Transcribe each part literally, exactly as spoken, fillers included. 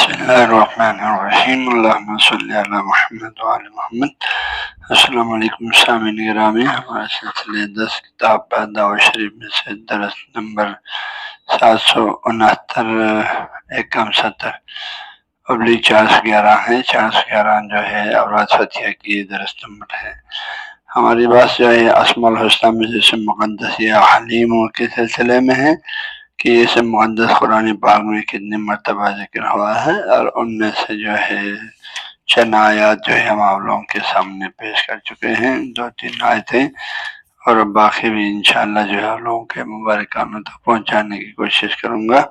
بسم اللہ الرحمن الرحیم اللہم صلی علی محمد وعلی محمد۔ السلام علیکم سامعین گرامی، ہمارے سلسلے دس کتاب دعوت شریف میں سے درس نمبر سات سو انہتر ایکم ستر ابلی چار سو گیارہ ہے۔ چار سو گیارہ جو ہے اوراد فتح کی درس نمبر ہے۔ ہماری بات جو ہے اسماء الحسنی میں جیسے مقدس یا حلیم کے سلسلے میں ہے کہ اس مقدس قرآن پاک میں کتنی مرتبہ ذکر ہوا ہے، اور ان میں سے جو ہے چند آیات جو ہے ہم آپ لوگوں کے سامنے پیش کر چکے ہیں، دو تین آیتیں، اور باقی بھی انشاءاللہ جو ہے آپ لوگوں کے مبارکانوں تک پہنچانے کی کوشش کروں گا۔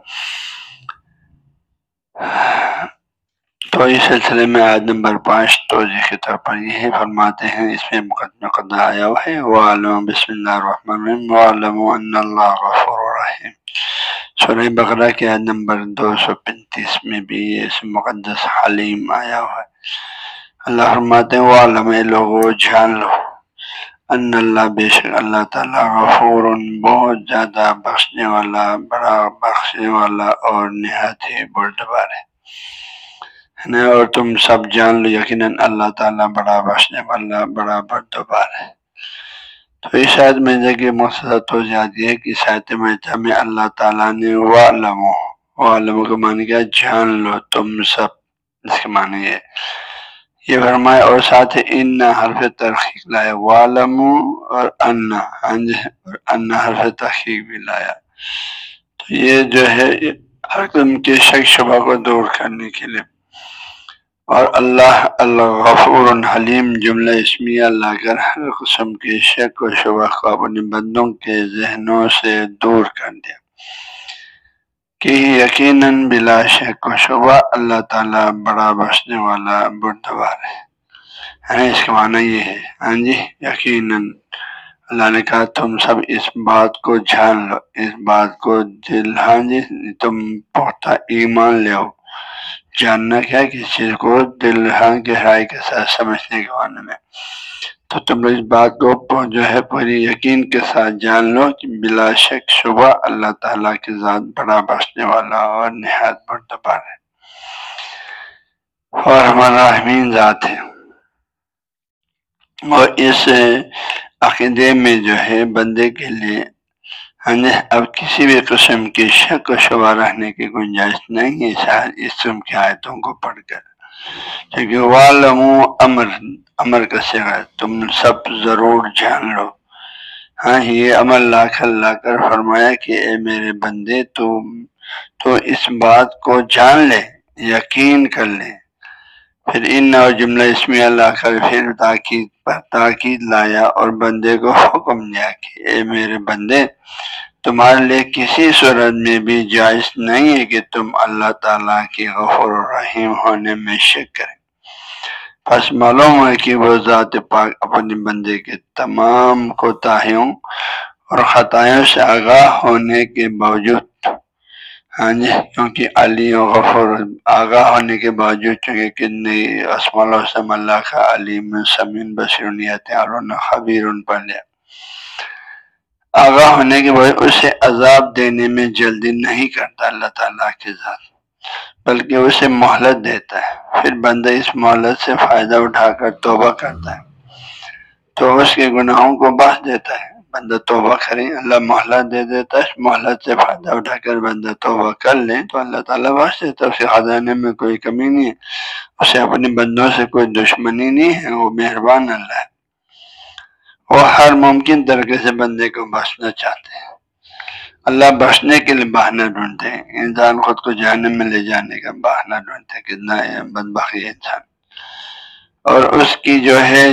تو اس سلسلے میں آیت نمبر پانچ توضیح کے طور پر یہ فرماتے ہیں، اس میں مقدمہ قد آیا ہوا ہے وَعَلَمُوا بسم اللہ الرحمن الرحیم وَعَلَمُوا أَنَّ اللَّهَ غَفُورٌ رَحِيمٌ۔ سورہ بقرہ کی آیت نمبر دو سو پینتیس میں بھی اس مقدس حلیم آیا ہوا ہے۔ اللہ فرماتے ہیں وَعَلَمُوا، اے لوگو جان لو، ان اللہ بے شک اللہ تعالیٰ غفور بہت زیادہ بخشنے والا، بڑا بخشنے والا اور نہایت ہی بردبار ہے۔ اور تم سب جان لو یقیناً اللہ تعالیٰ بڑا بخشنے والا، بڑا بردبار ہے۔ تو اس آیت میں دیکھیے مختصر توضیحات یہ ہے کہ اس آیت میں اللہ تعالیٰ نے وَعْلَمُوا، وَعْلَمُوا کا معنی کیا؟ جان لو تم سب، اس کے معنی یہ یہ فرمائے، اور ساتھ ان حرف ترخیق لایا، وَعْلَمُوا اور ان اور ان حرف تحقیق بھی لایا، تو یہ جو ہے ہر قسم کے شک شبہ کو دور کرنے کے لیے۔ اور اللہ الغفور حلیم جملہ اسمیہ لا کر ہر قسم کے شک و شبہ کو اپنے بندوں کے ذہنوں سے دور کر دیا کہ یقیناً بلا شک و شبہ اللہ تعالیٰ بڑا بخشنے والا، بردبار ہے۔ ہاں اس کا معنی یہ ہے، ہاں جی یقیناً اللہ نے کہا تم سب اس بات کو جان لو، اس بات کو دل، ہاں جی تم پختہ ایمان لے آؤ۔ جاننا کیا؟ کسی چیز کو دل ہاں گہرائی کے ساتھ سمجھنے کے معنی میں، تو تم اس بات کو جو ہے پوری یقین کے ساتھ جان لو کہ بلا شک شبہ اللہ تعالیٰ کی ذات بڑا بخشنے والا اور نہایت بردبار ہے، اور ہمارا رحیم ذات ہے۔ اور اس عقیدے میں جو ہے بندے کے لیے اب کسی بھی قسم کی شک و شبہ رہنے کی گنجائش نہیں ہے شاید اس قسم کی آیتوں کو پڑھ کر، کیونکہ وَعْلَمُوا امر امر کا صیغہ ہے، تم سب ضرور جان لو۔ ہاں یہ امر لا کر لا کر فرمایا کہ اے میرے بندے تو تو اس بات کو جان لے، یقین کر لے۔ پھر ان اور جملہ اسمیہ لا کر پھر تاکید پر تاکید لایا اور بندے کو حکم دیا کہ اے میرے بندے تمہارے لیے کسی صورت میں بھی جائز نہیں ہے کہ تم اللہ تعالیٰ کی غفور الرحیم ہونے میں شک کریں۔ پس معلوم ہے کہ وہ ذات پاک اپنے بندے کے تمام کوتاہیوں اور خطائیوں سے آگاہ ہونے کے باوجود، ہاں جی کیونکہ علی و غفور آگاہ ہونے کے باوجود، چونکہ کتنے اسماء الحسنی اللہ کا علیم سمیع بصیر یتعلون خبیر پڑھ لیا، آگاہ ہونے کے بعد اسے عذاب دینے میں جلدی نہیں کرتا اللہ تعالیٰ کی ذات، بلکہ اسے مہلت دیتا ہے۔ پھر بندہ اس مہلت سے فائدہ اٹھا کر توبہ کرتا ہے تو اس کے گناہوں کو بخش دیتا ہے۔ بندہ توبہ کرے، اللہ مہلت دے دیتا ہے، اس مہلت سے فائدہ اٹھا کر بندہ توبہ کر لے تو اللہ تعالیٰ بخش دیتا ہے، اس کے خزانے میں کوئی کمی نہیں ہے، اسے اپنے بندوں سے کوئی دشمنی نہیں ہے، وہ مہربان اللہ ہے، وہ ہر ممکن طریقے سے بندے کو بخشنا چاہتے ہیں۔ اللہ بخشنے کے لیے بہانہ ڈھونڈتے ہیں، انسان خود کو جہنم میں لے جانے کا بہانہ ڈھونڈتے ہیں، کتنا بدبخت ہے انسان، اور اس کی جو ہے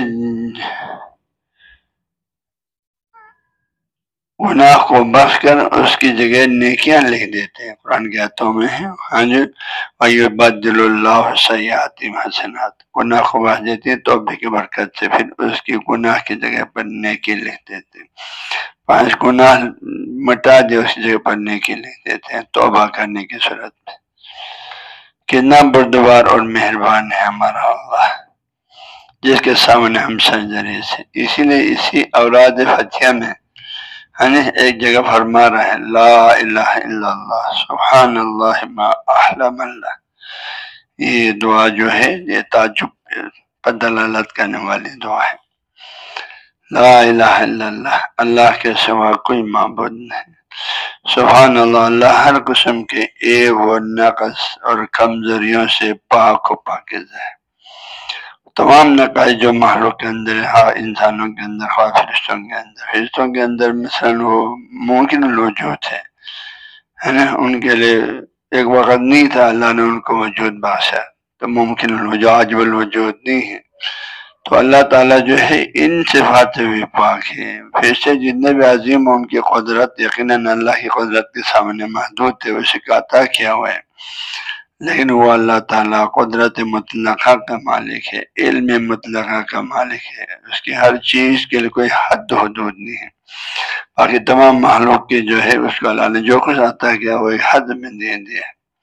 گناہ کو بخش کر اس کی جگہ نیکیاں لکھ دیتے ہیں، قرآن کی آیتوں میں ہے، ہاں جی وَيُبَدِّلُ اللَّهُ سَيِّئَاتِهِمْ حَسَنَاتٍ، گناہ کو بخش دیتے ہیں توبہ کی برکت سے، پھر اس کی گناہ کی جگہ پر نیکی لکھ دیتے ہیں، پانچ گناہ مٹا دے اس کی جگہ پر نیکی لکھ دیتے ہیں توبہ کرنے کی صورت میں۔ کتنا بردبار اور مہربان ہے ہمارا اللہ، جس کے سامنے ہم سجدہ سے۔ اسی لیے اسی اوراد فتحہ میں ایک جگہ فرما رہا ہے لا الہ الا اللہ سبحان اللہ ما احلم اللہ، یہ دعا جو ہے یہ تعجب پر دلالت کرنے والی دعا ہے۔ لا الہ الا اللہ، اللہ کے سوا کوئی معبود نہیں۔ سبحان اللہ، اللہ ہر قسم کے عیب و نقص اور کمزوریوں سے پاک و پاکیزہ ہے۔ تمام نقائص جو مخلوق کے اندر ہے، ہاں انسانوں کے اندر، ہاں فرشتوں کے اندر فرشتوں کے اندر مثلاً وہ ممکن الوجود ہے ہے نا، ان کے لیے ایک وقت نہیں تھا، اللہ نے ان کو وجود بخشا، تو ممکن الوجود عاجب الوجود نہیں ہے۔ تو اللہ تعالیٰ جو ہے ان صفات سے بھی پاک ہے۔ فرشتے جتنے بھی عظیم ہیں ان کی قدرت یقیناً اللہ کی قدرت کے سامنے محدود ہے، اسے کا عطا کیا ہوا ہے، لیکن وہ اللہ تعالیٰ قدرت مطلقہ کا مالک ہے، علم مطلقہ کا مالک ہے، اس کی ہر چیز کے لیے کوئی حد و حدود نہیں ہے۔ باقی تمام مخلوق کی جو ہے اس کو اللہ نے جو کچھ عطا کیا وہ ایک حد میں دے دیا۔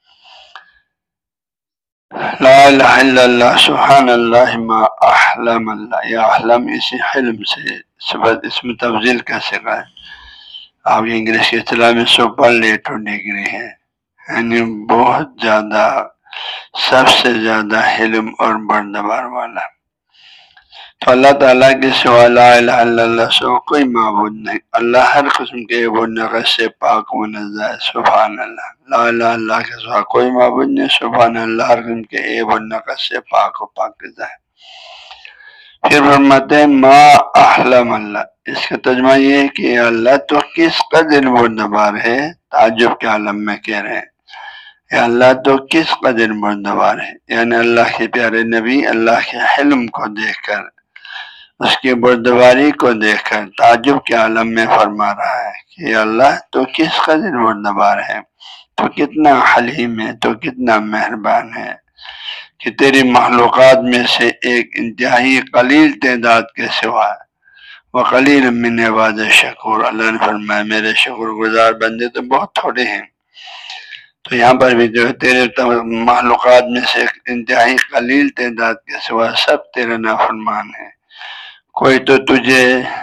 لا الہ الا اللہ، سبحان اللہ ما احلم اللہ، یا احلم اسی حلم سے صفت اسم تفضیل کا صیغہ ہے۔ آپ انگلش کی اصطلاح میں سپرلیٹو ڈگری ہے، یعنی بہت زیادہ، سب سے زیادہ حلم اور بردبار والا۔ تو اللہ تعالیٰ کے سوا لا الہ الا اللہ سوا کوئی معبود نہیں، اللہ ہر قسم کے عیب و نقص سے پاک و منزہ ہے۔ سبحان اللہ، لا الہ الا اللہ کے سوا کوئی معبود نہیں، سبحان اللہ ہر قسم کے عیب و نقص سے پاک و پاکیزہ ہے۔ پھر فرماتے ہیں ما احلم اللہ، اس کا ترجمہ یہ ہے کہ اللہ تو کس قدر بردبار ہے، تعجب کے عالم میں کہہ رہے ہیں یا اللہ تو کس قدر بردبار ہے، یعنی اللہ کے پیارے نبی اللہ کے حلم کو دیکھ کر، اس کی بردباری کو دیکھ کر تعجب کے عالم میں فرما رہا ہے کہ اللہ تو کس قدر بردبار ہے، تو کتنا حلیم ہے، تو کتنا مہربان ہے کہ تیری مخلوقات میں سے ایک انتہائی قلیل تعداد کے سوا وقلیل من عباد شکور، اللہ نے فرمایا میرے شکر گزار بندے تو بہت تھوڑے ہیں۔ تو یہاں پر بھی جو ہے تیرے مخلوقات میں سے ایک انتہائی قلیل تعداد کے سوا سب تیرے نافرمان ہیں، کوئی تو تجھے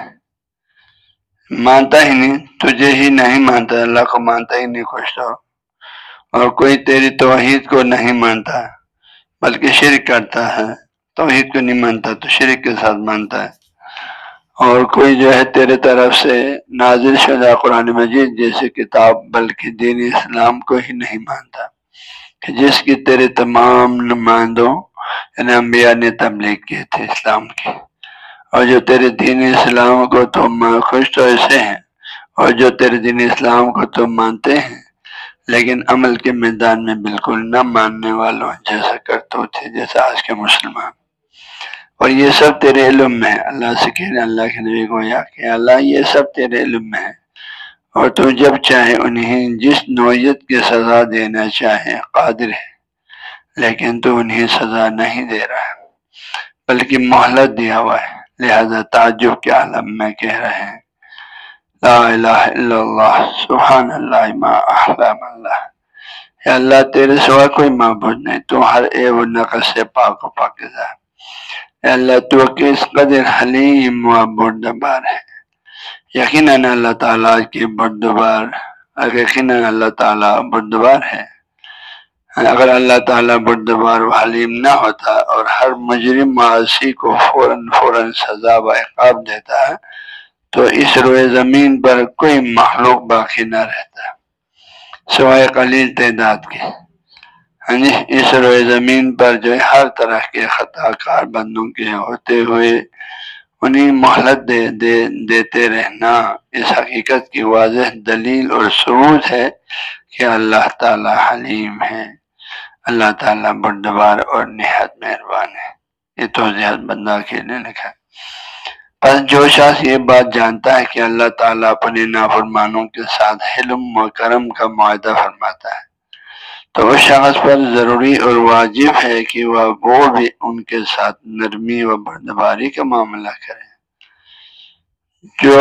مانتا ہی نہیں، تجھے ہی نہیں مانتا، اللہ کو مانتا ہی نہیں کچھ تو، اور کوئی تیری توحید کو نہیں مانتا بلکہ شرک کرتا ہے، توحید کو نہیں مانتا تو شرک کے ساتھ مانتا ہے، اور کوئی جو ہے تیرے طرف سے نازل شدہ قرآن مجید جیسے کتاب بلکہ دین اسلام کو ہی نہیں مانتا کہ جس کی تیرے تمام نمائندوں یعنی انبیاء نے تبلیغ کی تھی اسلام کی، اور جو تیرے دین اسلام کو تم خوش تو ایسے ہیں، اور جو تیرے دین اسلام کو تم مانتے ہیں لیکن عمل کے میدان میں بالکل نہ ماننے والوں جیسا کرتو تھے جیسا آج کے مسلمان، اور یہ سب تیرے علم میں ہے۔ اللہ سے کہنے اللہ کے نبی کو یا کہ اللہ یہ سب تیرے علم میں ہے، اور تو جب چاہے انہیں جس نوعیت کی سزا دینا چاہے قادر ہے، لیکن تو انہیں سزا نہیں دے رہا ہے بلکہ مہلت دیا ہوا ہے، لہذا تعجب کے عالم میں کہہ رہے ہیں لا الہ الا اللہ، سبحان اللہ ما احلم اللہ، یا اللہ تیرے سوا کوئی معبود نہیں، تو ہر عیب و نقص سے پاک و پاکیزہ ہے، یا اللہ تو کس قدر حلیم و بردبار ہے۔ یقیناً اللہ تعالیٰ کی بردبار، یقیناً اللہ تعالیٰ بردبار ہے۔ اگر اللہ تعالیٰ بردبار و حلیم نہ ہوتا اور ہر مجرم معاصی کو فوراً فوراً سزا و عقاب دیتا تو اس روئے زمین پر کوئی مخلوق باقی نہ رہتا سوائے قلیل تعداد کے۔ ہاں جی، اس روئے زمین پر جو ہے ہر طرح کے خطا کار بندوں کے ہوتے ہوئے انہیں مہلت دے دے دیتے رہنا اس حقیقت کی واضح دلیل اور ثبوت ہے کہ اللہ تعالیٰ حلیم ہے، اللہ تعالیٰ بردبار اور نہایت مہربان ہے۔ یہ توضیحات بندہ کے لیے لکھا ہے۔ پس جو شخص یہ بات جانتا ہے کہ اللہ تعالیٰ اپنے نافرمانوں کے ساتھ حلم و کرم کا معاہدہ فرماتا ہے تو اس شخص پر ضروری اور واجب ہے کہ وہ وہ بھی ان کے ساتھ نرمی و بردباری کا معاملہ کرے۔ جو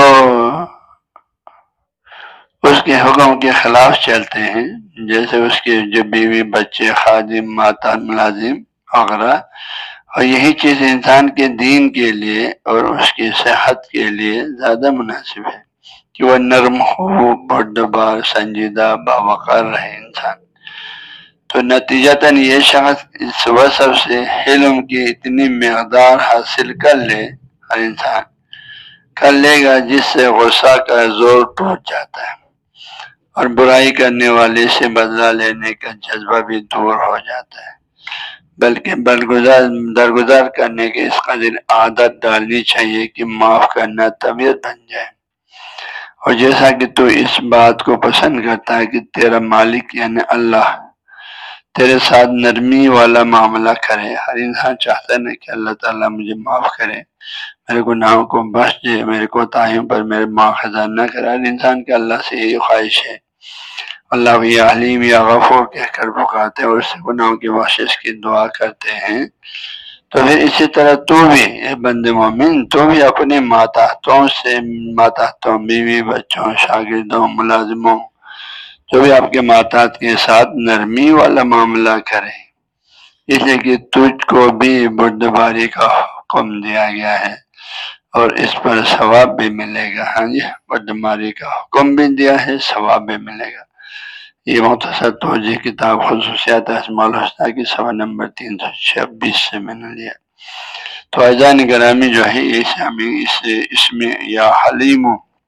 اس کے حکم کے خلاف چلتے ہیں، جیسے اس کے جو بیوی بچے خادم ماتا ملازم وغیرہ، اور یہی چیز انسان کے دین کے لیے اور اس کی صحت کے لیے زیادہ مناسب ہے کہ وہ نرم ہو، بردبار، سنجیدہ، باوقار رہے انسان۔ تو نتیجتاً یہ شخص اس وصف سے حلم کی اتنی مقدار حاصل کر لے، ہر انسان کر لے گا جس سے غصہ کا زور ٹوٹ جاتا ہے اور برائی کرنے والے سے بدلہ لینے کا جذبہ بھی دور ہو جاتا ہے، بلکہ برگزار درگزار کرنے کی اس قدر عادت ڈالنی چاہیے کہ معاف کرنا طبیعت بن جائے۔ اور جیسا کہ تو اس بات کو پسند کرتا ہے کہ تیرا مالک یعنی اللہ تیرے ساتھ نرمی والا معاملہ کرے، ہر انسان چاہتا ہے نا کہ اللہ تعالیٰ مجھے معاف کرے، میرے گناہوں کو بخش دے، میرے کوتاہیوں پر میرے مواخذہ نہ کرے، ہر انسان کے اللہ سے یہی خواہش ہے۔ اللہ یا حلیم یا غفور کہہ کر پکارتے ہیں اور اس سے گناہوں کی بخشش کی دعا کرتے ہیں۔ تو پھر اسی طرح تو بھی اے بند مومن، تو بھی اپنے ماتحتوں سے ماتحتوں بیوی بچوں شاگردوں ملازموں جو بھی آپ کے ماتحت کے ساتھ نرمی والا معاملہ کرے، اس لیے کہ تجھ کو بھی بردباری کا حکم دیا گیا ہے اور اس پر ثواب بھی ملے گا۔ ہاں جی، بردباری کا حکم بھی دیا ہے، ثواب بھی ملے گا۔ یہ مختصر توضیح کتاب خصوصیات اسماء الحسنی کی صفحہ نمبر تین سو چھبیس سے میں نے لیا۔ تو عزیزان گرامی جو ہے اس ہمیں اس اس میں یا حلیم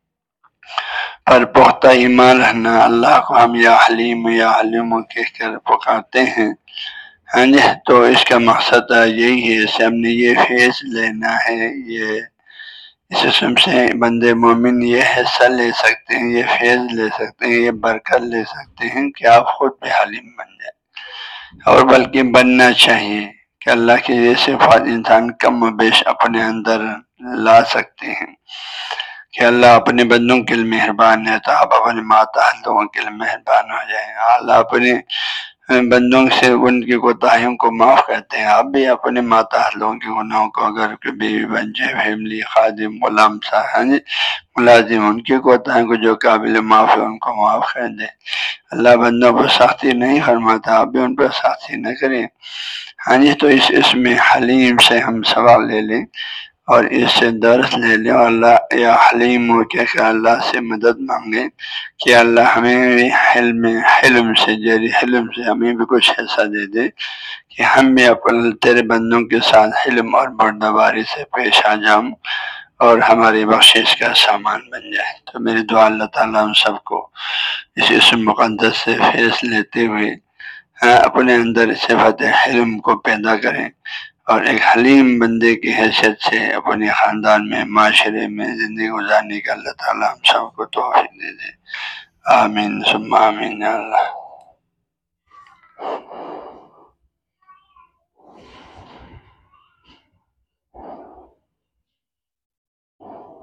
پر پختہ ایمان رہنا، اللہ کو ہم یا حلیم یا حلیم کہہ کر پکارتے ہیں، ہاں جی، تو اس کا مقصد یہی ہے، اس سے ہم نے یہ فیض لینا ہے، یہ اس اسم سے بندے مومن یہ حصہ لے سکتے ہیں، یہ فیض لے سکتے ہیں، یہ برکت لے سکتے ہیں کہ آپ خود بھی حلیم بن جائیں، اور بلکہ بننا چاہیے کہ اللہ کے یہ صفات انسان کم و بیش اپنے اندر لا سکتے ہیں کہ اللہ اپنے بندوں کے لیے مہربان ہے، تو آپ اپنے ماتحت لوگوں کے لیے مہربان ہو جائیں۔ اللہ اپنے بندوں سے ان کی کوتاہیوں کو معاف کرتے ہیں، آپ بھی اپنے ماتحت لوگوں کے گناہوں کو، اگر کوئی بیوی بچے فیملی خادم غلام صاحب ملازم ان کی کوتاہیوں کو جو قابل معاف ہے ان کو معاف کر دیں۔ اللہ بندوں پر سختی نہیں فرماتا، آپ بھی ان پر سختی نہ کریں۔ ہاں جی، تو اس اس میں حلیم سے ہم سبق لے لیں اور اس سے درس لے لیں، اور اللہ یا حلیم ہو کہہ کہ اللہ سے مدد مانگیں کہ اللہ ہمیں بھی حلم حلم سے جیری حلم سے ہمیں بھی کچھ حصہ دے دے کہ ہم بھی اپنے تیرے بندوں کے ساتھ حلم اور بردباری سے پیش آ جاؤں اور ہماری بخشش کا سامان بن جائے۔ تو میری دعا اللہ تعالیٰ ہم سب کو اس اسم مقدس سے فیض لیتے ہوئے اپنے اندر صفت حلم کو پیدا کریں اور ایک حلیم بندے کی حیثیت سے اپنے خاندان میں معاشرے میں زندگی گزارنے کا اللہ تعالیٰ ہم سب کو توفیق دے دے۔ آمین ثم آمین یا اللہ۔